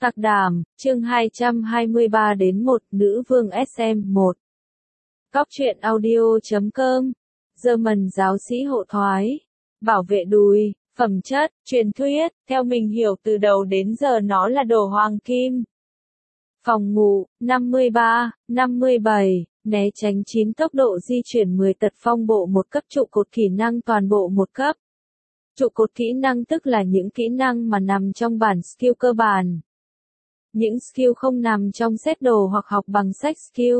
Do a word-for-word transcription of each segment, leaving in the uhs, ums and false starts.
Tạc Đàm, chương hai trăm hai mươi ba đến một, Nữ vương ét em một. Cóc truyện audio chấm com. German giáo sĩ hộ thoái. Bảo vệ đùi, phẩm chất, truyền thuyết, theo mình hiểu từ đầu đến giờ nó là đồ hoàng kim. Phòng ngủ, năm mươi ba, năm mươi bảy, né tránh chín tốc độ di chuyển mười tật phong bộ một cấp trụ cột kỹ năng toàn bộ một cấp. Trụ cột kỹ năng tức là những kỹ năng mà nằm trong bản skill cơ bản. Những skill không nằm trong set đồ hoặc học bằng sách skill.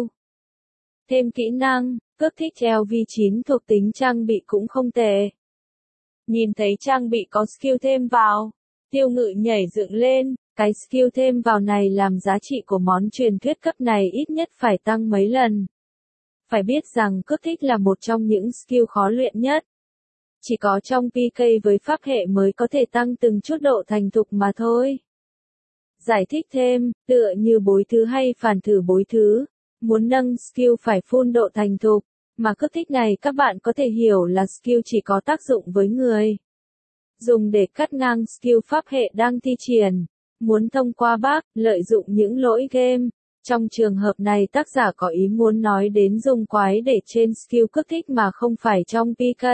Thêm kỹ năng, cước thích lv chín thuộc tính trang bị cũng không tệ. Nhìn thấy trang bị có skill thêm vào, Tiêu Ngự nhảy dựng lên, cái skill thêm vào này làm giá trị của món truyền thuyết cấp này ít nhất phải tăng mấy lần. Phải biết rằng cước thích là một trong những skill khó luyện nhất. Chỉ có trong pê ca với pháp hệ mới có thể tăng từng chút độ thành thục mà thôi. Giải thích thêm, tựa như bối thứ hay phản thử bối thứ, muốn nâng skill phải full độ thành thục, mà cước thích này các bạn có thể hiểu là skill chỉ có tác dụng với người dùng để cắt ngang skill pháp hệ đang thi triển, muốn thông qua bug, lợi dụng những lỗi game. Trong trường hợp này tác giả có ý muốn nói đến dùng quái để trên skill cước thích mà không phải trong pê ca.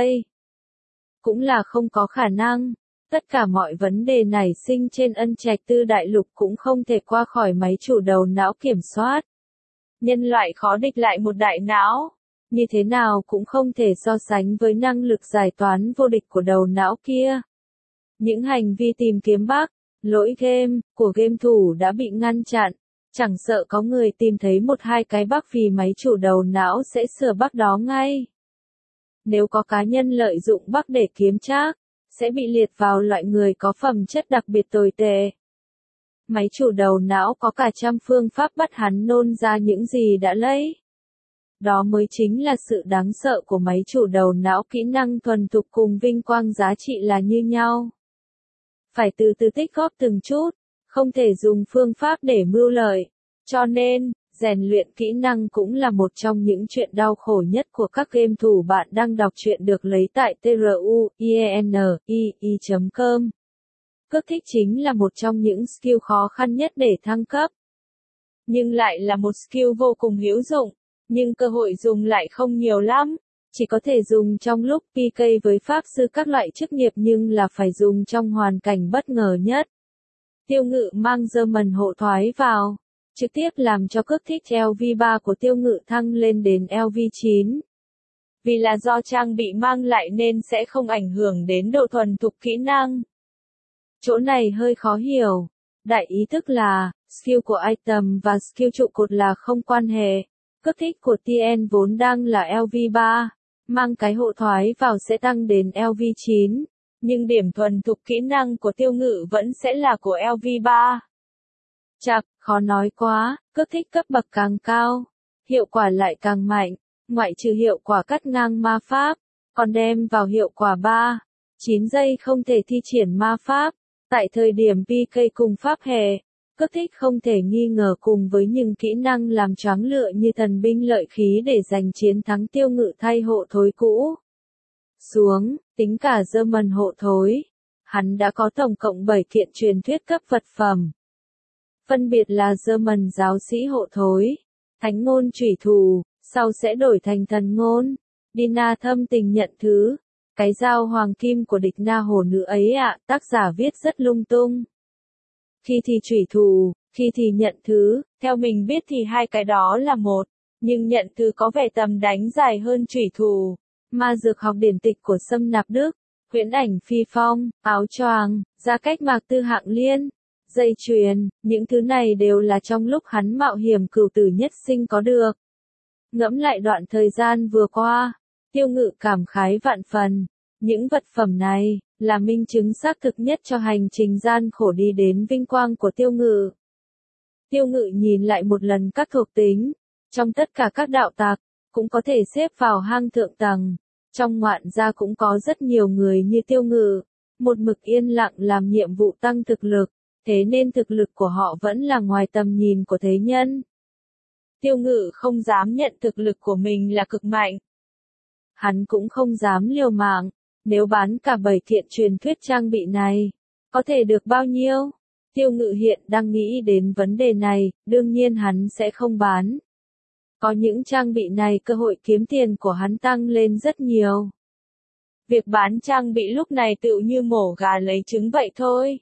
Cũng là không có khả năng. Tất cả mọi vấn đề nảy sinh trên ân trạch tư đại lục cũng không thể qua khỏi máy chủ đầu não kiểm soát. Nhân loại khó địch lại một đại não. Như thế nào cũng không thể so sánh với năng lực giải toán vô địch của đầu não kia. Những hành vi tìm kiếm bug, lỗi game, của game thủ đã bị ngăn chặn. Chẳng sợ có người tìm thấy một hai cái bug vì máy chủ đầu não sẽ sửa bug đó ngay. Nếu có cá nhân lợi dụng bug để kiếm trác, sẽ bị liệt vào loại người có phẩm chất đặc biệt tồi tệ. Máy chủ đầu não có cả trăm phương pháp bắt hắn nôn ra những gì đã lấy. Đó mới chính là sự đáng sợ của máy chủ đầu não. Kỹ năng thuần thục cùng vinh quang giá trị là như nhau. Phải từ từ tích góp từng chút, không thể dùng phương pháp để mưu lợi. Cho nên, rèn luyện kỹ năng cũng là một trong những chuyện đau khổ nhất của các game thủ. Bạn đang đọc truyện được lấy tại truyện chấm com. Cước thích chính là một trong những skill khó khăn nhất để thăng cấp. Nhưng lại là một skill vô cùng hữu dụng, nhưng cơ hội dùng lại không nhiều lắm. Chỉ có thể dùng trong lúc pê ca với pháp sư các loại chức nghiệp nhưng là phải dùng trong hoàn cảnh bất ngờ nhất. Tiêu Ngự mang German hộ thoái vào, trực tiếp làm cho cước thích lv ba của Tiêu Ngự thăng lên đến lv chín. Vì là do trang bị mang lại nên sẽ không ảnh hưởng đến độ thuần thục kỹ năng. Chỗ này hơi khó hiểu. Đại ý thức là, skill của item và skill trụ cột là không quan hệ. Cước thích của tê en vốn đang là lv ba, mang cái hộ thoái vào sẽ tăng đến lv chín. Nhưng điểm thuần thục kỹ năng của Tiêu Ngự vẫn sẽ là của lv ba. Chạc, khó nói quá, cước thích cấp bậc càng cao, hiệu quả lại càng mạnh, ngoại trừ hiệu quả cắt ngang ma pháp, còn đem vào hiệu quả ba, chín giây không thể thi triển ma pháp. Tại thời điểm pê ca cùng pháp hệ, cước thích không thể nghi ngờ cùng với những kỹ năng làm choáng lựa như thần binh lợi khí để giành chiến thắng Tiêu Ngự thay hộ thối cũ. Xuống, tính cả German hộ thối, hắn đã có tổng cộng bảy kiện truyền thuyết cấp vật phẩm. Phân biệt là German giáo sĩ hộ thối, thánh ngôn chủy thủ, sau sẽ đổi thành thần ngôn, Dina thâm tình nhận thứ, cái dao hoàng kim của địch na hồ nữ ấy ạ. À, tác giả viết rất lung tung. Khi thì chủy thủ, khi thì nhận thứ, theo mình biết thì hai cái đó là một, nhưng nhận thứ có vẻ tầm đánh dài hơn chủy thủ. Ma dược học điển tịch của Sâm Nạp Đức, huyễn ảnh phi phong, áo choàng, gia cách mạc tư hạng liên, dây chuyền, những thứ này đều là trong lúc hắn mạo hiểm cửu tử nhất sinh có được. Ngẫm lại đoạn thời gian vừa qua, Tiêu Ngự cảm khái vạn phần. Những vật phẩm này là minh chứng xác thực nhất cho hành trình gian khổ đi đến vinh quang của Tiêu Ngự. Tiêu Ngự nhìn lại một lần các thuộc tính, trong tất cả các đạo tặc, cũng có thể xếp vào hang thượng tầng. Trong ngoạn gia cũng có rất nhiều người như Tiêu Ngự, một mực yên lặng làm nhiệm vụ tăng thực lực, thế nên thực lực của họ vẫn là ngoài tầm nhìn của thế nhân. Tiêu Ngự không dám nhận thực lực của mình là cực mạnh. Hắn cũng không dám liều mạng, nếu bán cả bảy kiện truyền thuyết trang bị này, có thể được bao nhiêu? Tiêu Ngự hiện đang nghĩ đến vấn đề này, đương nhiên hắn sẽ không bán. Có những trang bị này cơ hội kiếm tiền của hắn tăng lên rất nhiều. Việc bán trang bị lúc này tựu như mổ gà lấy trứng vậy thôi.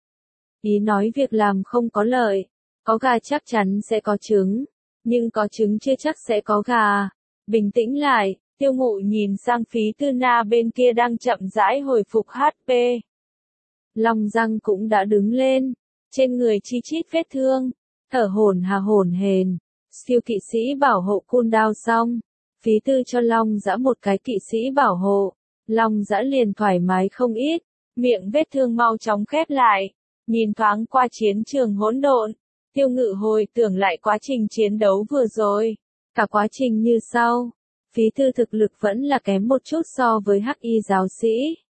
Ý nói việc làm không có lợi, có gà chắc chắn sẽ có trứng, nhưng có trứng chưa chắc sẽ có gà. Bình tĩnh lại, Tiêu Ngụ nhìn sang Phí Tư Na bên kia đang chậm rãi hồi phục hát pê. Long răng cũng đã đứng lên, trên người chi chít vết thương, thở hổn hà hổn hển. Siêu kỵ sĩ bảo hộ cooldown xong, Phí Tư cho Long Dã một cái kỵ sĩ bảo hộ, Long Dã liền thoải mái không ít, miệng vết thương mau chóng khép lại, nhìn thoáng qua chiến trường hỗn độn, Tiêu Ngự hồi tưởng lại quá trình chiến đấu vừa rồi, cả quá trình như sau, Phí Tư thực lực vẫn là kém một chút so với Hắc Y giáo sĩ.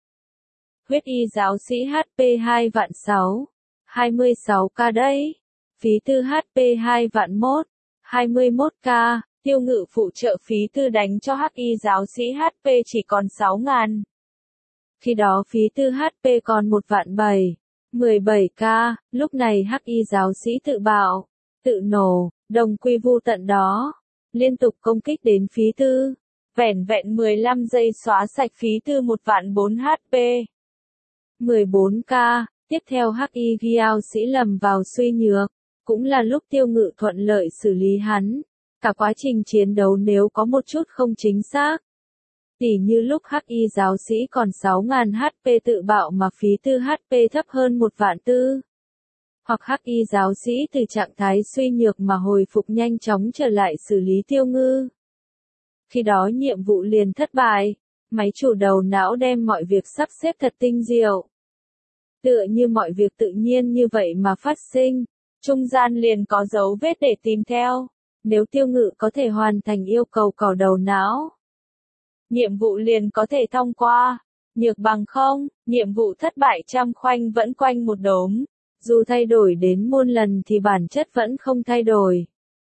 Huyết Y giáo sĩ hát pê hai vạn sáu, hai mươi sáu k đấy, Phí Tư hát pê hai vạn một, hai mươi mốt k, Tiêu Ngự phụ trợ Phí Tư đánh cho Hắc Y giáo sĩ hát pê chỉ còn sáu ngàn. Khi đó Phí Tư hát pê còn một vạn bảy, mười bảy k, lúc này Hắc Y giáo sĩ tự bạo, tự nổ, đồng quy vu tận đó, liên tục công kích đến Phí Tư, vẻn vẹn mười lăm giây xóa sạch Phí Tư một vạn bốn hát pê. mười bốn k, tiếp theo Hắc Y giáo sĩ lầm vào suy nhược, cũng là lúc Tiêu Ngự thuận lợi xử lý hắn. Cả quá trình chiến đấu nếu có một chút không chính xác, tỉ như lúc Hắc Y giáo sĩ còn sáu ngàn hát pê tự bạo mà Phí Tư hát pê thấp hơn một vạn tư, hoặc Hắc Y giáo sĩ từ trạng thái suy nhược mà hồi phục nhanh chóng trở lại xử lý Tiêu Ngư. Khi đó nhiệm vụ liền thất bại, máy chủ đầu não đem mọi việc sắp xếp thật tinh diệu. Tựa như mọi việc tự nhiên như vậy mà phát sinh, trung gian liền có dấu vết để tìm theo. Nếu Tiêu Ngự có thể hoàn thành yêu cầu cỏ đầu não, nhiệm vụ liền có thể thông qua. Nhược bằng không, nhiệm vụ thất bại trăm khoanh vẫn quanh một đốm. Dù thay đổi đến muôn lần thì bản chất vẫn không thay đổi.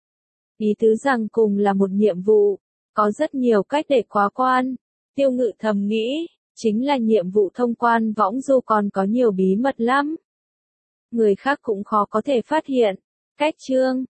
Ý tứ rằng cùng là một nhiệm vụ, có rất nhiều cách để quá quan. Tiêu Ngự thầm nghĩ, chính là nhiệm vụ thông quan võng du còn có nhiều bí mật lắm. Người khác cũng khó có thể phát hiện. Cách chương